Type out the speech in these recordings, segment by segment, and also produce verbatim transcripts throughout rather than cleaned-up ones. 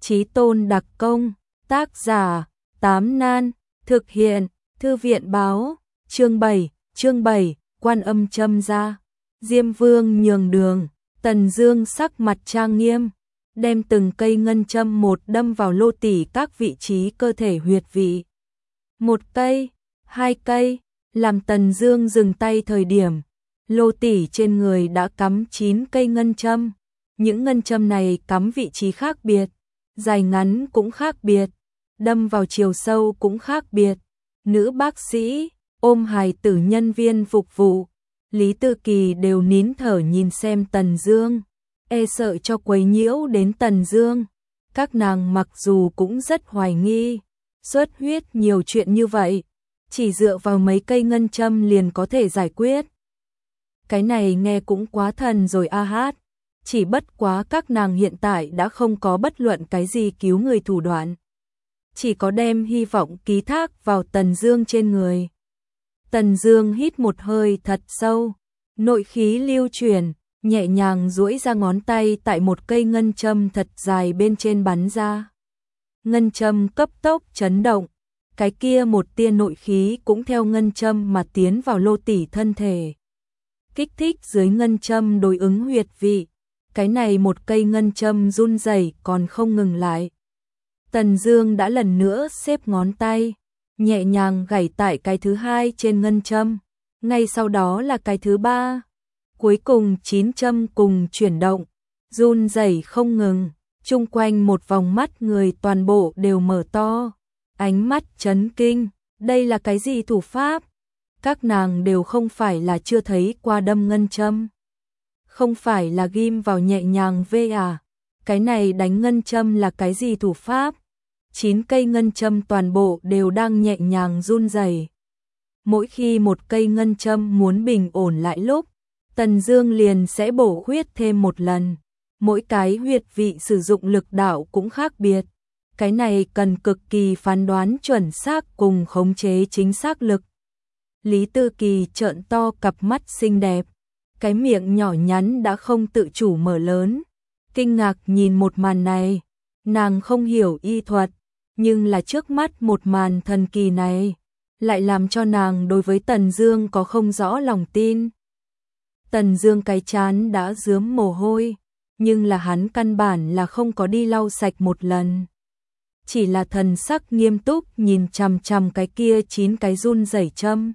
Chí Tôn đặc công, tác giả, Tám Nan, thực hiện, Thư viện báo, chương bảy, chương bảy, Quan Âm châm ra. Diêm Vương nhường đường, Tần Dương sắc mặt trang nghiêm, đem từng cây ngân châm một đâm vào Lô Tỷ các vị trí cơ thể huyệt vị. Một cây, hai cây, làm Tần Dương dừng tay thời điểm, Lô Tỷ trên người đã cắm chín cây ngân châm. Những ngân châm này cắm vị trí khác biệt, dài ngắn cũng khác biệt, đâm vào chiều sâu cũng khác biệt. Nữ bác sĩ, ôm hài tử nhân viên phục vụ, Lý Tư Kỳ đều nín thở nhìn xem Tần Dương, e sợ cho quấy nhiễu đến Tần Dương. Các nàng mặc dù cũng rất hoài nghi, xuất huyết nhiều chuyện như vậy, chỉ dựa vào mấy cây ngân châm liền có thể giải quyết. Cái này nghe cũng quá thần rồi a hát. Chỉ bất quá các nàng hiện tại đã không có bất luận cái gì cứu người thủ đoạn, chỉ có đem hy vọng ký thác vào Tần Dương trên người. Tần Dương hít một hơi thật sâu, nội khí lưu chuyển, nhẹ nhàng duỗi ra ngón tay tại một cây ngân châm thật dài bên trên bắn ra. Ngân châm cấp tốc chấn động, cái kia một tia nội khí cũng theo ngân châm mà tiến vào Lô Tỷ thân thể, kích thích dưới ngân châm đối ứng huyệt vị. Cái này một cây ngân châm run rẩy còn không ngừng lại. Tần Dương đã lần nữa xếp ngón tay, nhẹ nhàng gảy tại cái thứ hai trên ngân châm, ngay sau đó là cái thứ ba. Cuối cùng chín châm cùng chuyển động, run rẩy không ngừng, chung quanh một vòng mắt người toàn bộ đều mở to, ánh mắt chấn kinh, đây là cái gì thủ pháp? Các nàng đều không phải là chưa thấy qua đâm ngân châm. Không phải là ghim vào nhẹ nhàng vê à, cái này đánh ngân châm là cái gì thủ pháp? Chín cây ngân châm toàn bộ đều đang nhẹ nhàng run rẩy. Mỗi khi một cây ngân châm muốn bình ổn lại lúc, Tần Dương liền sẽ bổ huyết thêm một lần. Mỗi cái huyệt vị sử dụng lực đạo cũng khác biệt. Cái này cần cực kỳ phán đoán chuẩn xác cùng khống chế chính xác lực. Lý Tư Kỳ trợn to cặp mắt xinh đẹp, cái miệng nhỏ nhắn đã không tự chủ mở lớn, kinh ngạc nhìn một màn này. Nàng không hiểu y thuật, nhưng là trước mắt một màn thần kỳ này lại làm cho nàng đối với Tần Dương có không rõ lòng tin. Tần Dương cái trán đã rướm mồ hôi, nhưng là hắn căn bản là không có đi lau sạch một lần, chỉ là thần sắc nghiêm túc nhìn chằm chằm cái kia chín cái run rẩy châm.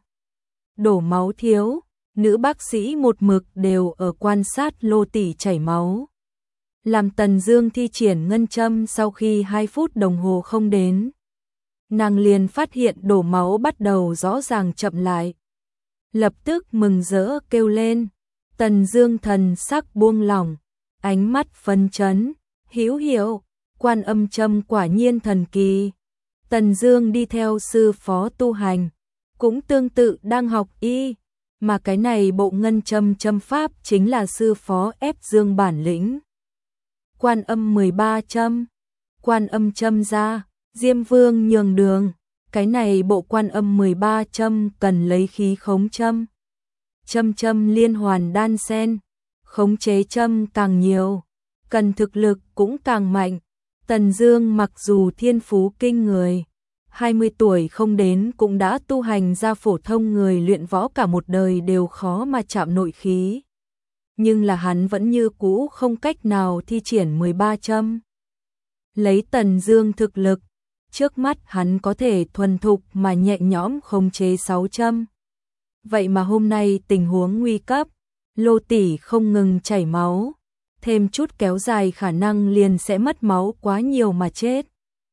Đổ máu thiếu, nữ bác sĩ một mực đều ở quan sát Lô Tỷ chảy máu. Làm Tần Dương thi triển ngân châm sau khi hai phút đồng hồ không đến, nàng liền phát hiện đổ máu bắt đầu rõ ràng chậm lại. Lập tức mừng rỡ kêu lên. Tần Dương thần sắc buông lỏng, ánh mắt phấn chấn, hữu hiệu, Quan Âm châm quả nhiên thần kỳ. Tần Dương đi theo sư phó tu hành, cũng tương tự đang học y, mà cái này bộ ngân châm châm pháp chính là sư phó ép Dương bản lĩnh. Quan Âm mười ba châm, Quan Âm châm ra, Diêm Vương nhường đường, cái này bộ Quan Âm mười ba châm cần lấy khí khống châm. Châm châm liên hoàn đan xen, khống chế châm càng nhiều, cần thực lực cũng càng mạnh. Tần Dương mặc dù thiên phú kinh người, hai mươi tuổi không đến cũng đã tu hành ra phổ thông người luyện võ cả một đời đều khó mà chạm nội khí. Nhưng là hắn vẫn như cũ không cách nào thi triển mười ba châm. Lấy Tần Dương thực lực, trước mắt hắn có thể thuần thục mà nhẹ nhõm khống chế sáu châm. Vậy mà hôm nay tình huống nguy cấp, Lô Tỷ không ngừng chảy máu, thêm chút kéo dài khả năng liền sẽ mất máu quá nhiều mà chết.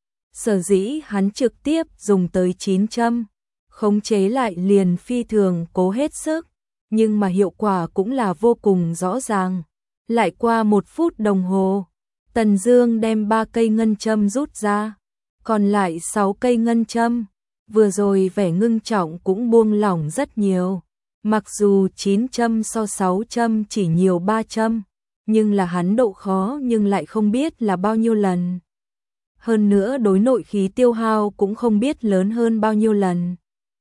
Sở dĩ hắn trực tiếp dùng tới chín châm, khống chế lại liền phi thường cố hết sức, nhưng mà hiệu quả cũng là vô cùng rõ ràng. Lại qua một phút đồng hồ, Tần Dương đem ba cây ngân châm rút ra, còn lại sáu cây ngân châm. Vừa rồi vẻ ngưng trọng cũng buông lỏng rất nhiều. Mặc dù chín châm so sáu châm chỉ nhiều ba châm, nhưng là hắn độ khó nhưng lại không biết là bao nhiêu lần. Hơn nữa đối nội khí tiêu hao cũng không biết lớn hơn bao nhiêu lần.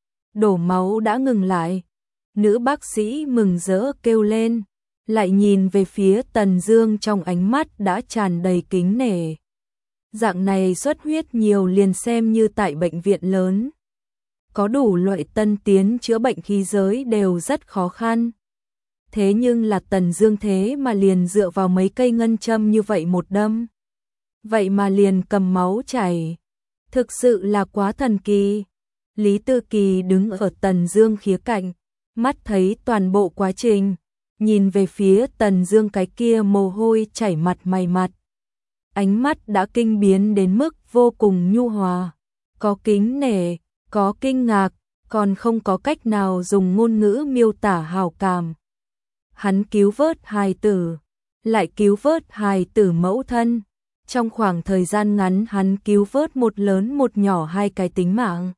Đổ máu đã ngừng lại. Nữ bác sĩ mừng rỡ kêu lên, lại nhìn về phía Tần Dương trong ánh mắt đã tràn đầy kính nể. Dạng này xuất huyết nhiều liền xem như tại bệnh viện lớn. Có đủ loại tân tiến chữa bệnh khí giới đều rất khó khăn. Thế nhưng là Tần Dương thế mà liền dựa vào mấy cây ngân châm như vậy một đâm. Vậy mà liền cầm máu chảy. Thực sự là quá thần kỳ. Lý Tư Kỳ đứng ở Tần Dương khía cạnh, mắt thấy toàn bộ quá trình, nhìn về phía Tần Dương cái kia mồ hôi chảy mặt mày mặt. Ánh mắt đã kinh biến đến mức vô cùng nhu hòa, có kính nể, có kinh ngạc, còn không có cách nào dùng ngôn ngữ miêu tả hào cảm. Hắn cứu vớt hài tử, lại cứu vớt hài tử mẫu thân. Trong khoảng thời gian ngắn hắn cứu vớt một lớn một nhỏ hai cái tính mạng.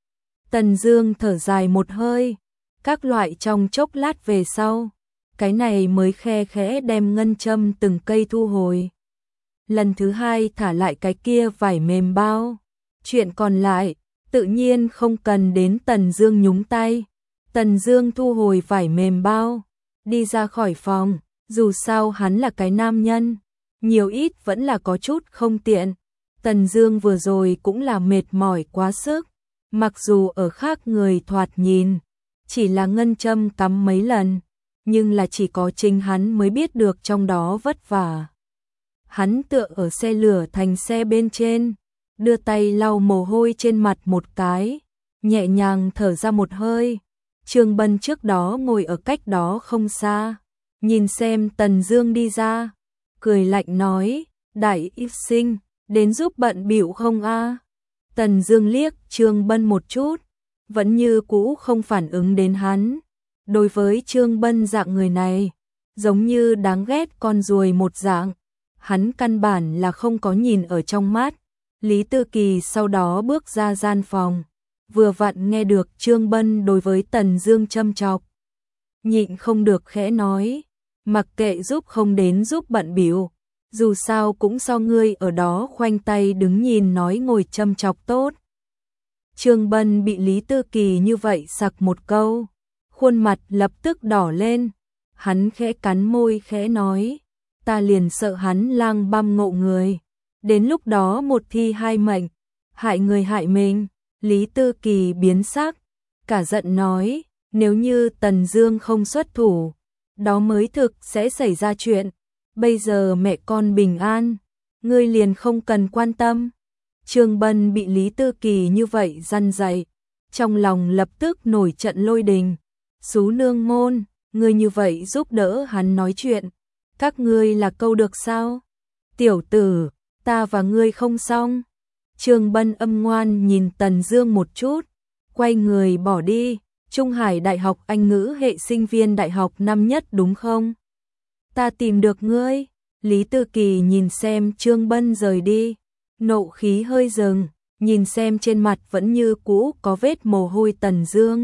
Tần Dương thở dài một hơi, các loại trong chốc lát về sau, cái này mới khe khẽ đem ngân châm từng cây thu hồi. Lần thứ hai thả lại cái kia vải mềm bao. Chuyện còn lại, tự nhiên không cần đến Tần Dương nhúng tay. Tần Dương thu hồi vải mềm bao, đi ra khỏi phòng, dù sao hắn là cái nam nhân, nhiều ít vẫn là có chút không tiện. Tần Dương vừa rồi cũng là mệt mỏi quá sức, mặc dù ở khác người thoạt nhìn, chỉ là ngân châm cắm mấy lần, nhưng là chỉ có chính hắn mới biết được trong đó vất vả. Hắn tựa ở xe lửa thành xe bên trên, đưa tay lau mồ hôi trên mặt một cái, nhẹ nhàng thở ra một hơi. Trương Bân trước đó ngồi ở cách đó không xa, nhìn xem Tần Dương đi ra, cười lạnh nói, đại y sinh, đến giúp bận bịu không a? Tần Dương liếc Trương Bân một chút, vẫn như cũ không phản ứng đến hắn. Đối với Trương Bân dạng người này, giống như đáng ghét con ruồi một dạng, hắn căn bản là không có nhìn ở trong mắt. Lý Tư Kỳ sau đó bước ra gian phòng, vừa vặn nghe được Trương Bân đối với Tần Dương châm chọc, nhịn không được khẽ nói, mặc kệ giúp không đến giúp bận bịu, dù sao cũng so ngươi ở đó khoanh tay đứng nhìn nói ngồi châm chọc tốt. Trương Bân bị Lý Tư Kỳ như vậy sặc một câu, khuôn mặt lập tức đỏ lên, hắn khẽ cắn môi khẽ nói, ta liền sợ hắn lang băm ngộ người, đến lúc đó một thi hai mệnh, hại người hại mình. Lý Tư Kỳ biến sắc, cả giận nói, nếu như Tần Dương không xuất thủ, đó mới thực sẽ xảy ra chuyện. Bây giờ mẹ con bình an, ngươi liền không cần quan tâm. Trương Bân bị Lý Tư Kỳ như vậy răn dạy, trong lòng lập tức nổi trận lôi đình. Sú nương môn, ngươi như vậy giúp đỡ hắn nói chuyện, các ngươi là câu được sao? Tiểu tử, ta và ngươi không xong. Trương Bân âm ngoan nhìn Tần Dương một chút, quay người bỏ đi. Trung Hải Đại học Anh ngữ hệ sinh viên đại học năm nhất đúng không? Ta tìm được ngươi. Lý Tư Kỳ nhìn xem Trương Bân rời đi, nộ khí hơi dừng, nhìn xem trên mặt vẫn như cũ có vết mồ hôi Tần Dương.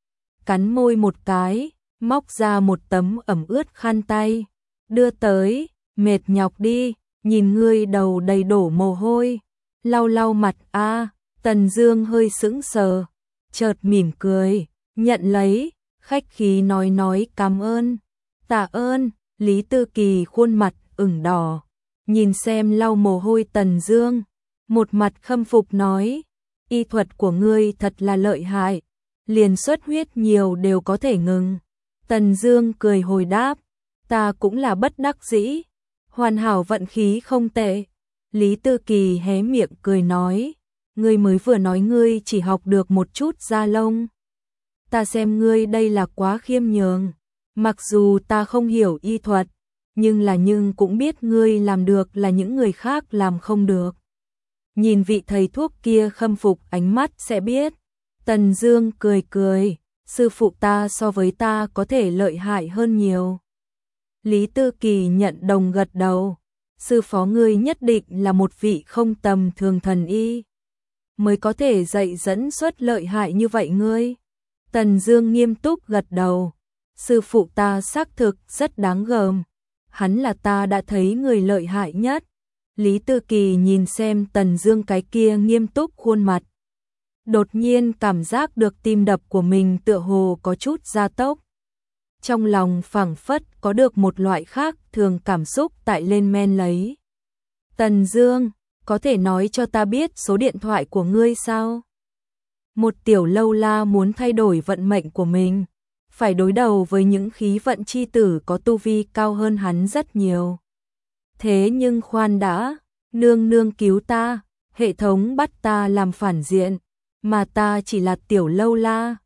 Cắn môi một cái, móc ra một tấm ẩm ướt khăn tay, đưa tới, mệt nhọc đi, nhìn ngươi đầu đầy đổ mồ hôi, lau lau mặt a. À, Tần Dương hơi sững sờ, chợt mỉm cười, nhận lấy, khách khí nói nói cảm ơn. Tạ ơn. Lý Tư Kỳ khuôn mặt ửng đỏ, nhìn xem lau mồ hôi Tần Dương, một mặt khâm phục nói, y thuật của ngươi thật là lợi hại, liền xuất huyết nhiều đều có thể ngừng. Tần Dương cười hồi đáp, ta cũng là bất đắc dĩ, hoàn hảo vận khí không tệ. Lý Tư Kỳ hé miệng cười nói, ngươi mới vừa nói ngươi chỉ học được một chút da lông. Ta xem ngươi đây là quá khiêm nhường, mặc dù ta không hiểu y thuật, nhưng là nhưng cũng biết ngươi làm được là những người khác làm không được. Nhìn vị thầy thuốc kia khâm phục ánh mắt sẽ biết. Tần Dương cười cười, sư phụ ta so với ta có thể lợi hại hơn nhiều. Lý Tư Kỳ nhận đồng gật đầu, sư phó ngươi nhất định là một vị không tầm thường thần y, mới có thể dạy dẫn xuất lợi hại như vậy ngươi. Tần Dương nghiêm túc gật đầu, sư phụ ta xác thực rất đáng gờm, hắn là ta đã thấy người lợi hại nhất. Lý Tư Kỳ nhìn xem Tần Dương cái kia nghiêm túc khuôn mặt, đột nhiên cảm giác được tim đập của mình tựa hồ có chút gia tốc. Trong lòng phảng phất có được một loại khác thường cảm xúc tại lên men lấy. Tần Dương, có thể nói cho ta biết số điện thoại của ngươi sao? Một tiểu lâu la muốn thay đổi vận mệnh của mình, phải đối đầu với những khí vận chi tử có tu vi cao hơn hắn rất nhiều. Thế nhưng khoan đã, nương nương cứu ta, hệ thống bắt ta làm phản diện, mà ta chỉ là tiểu lâu la,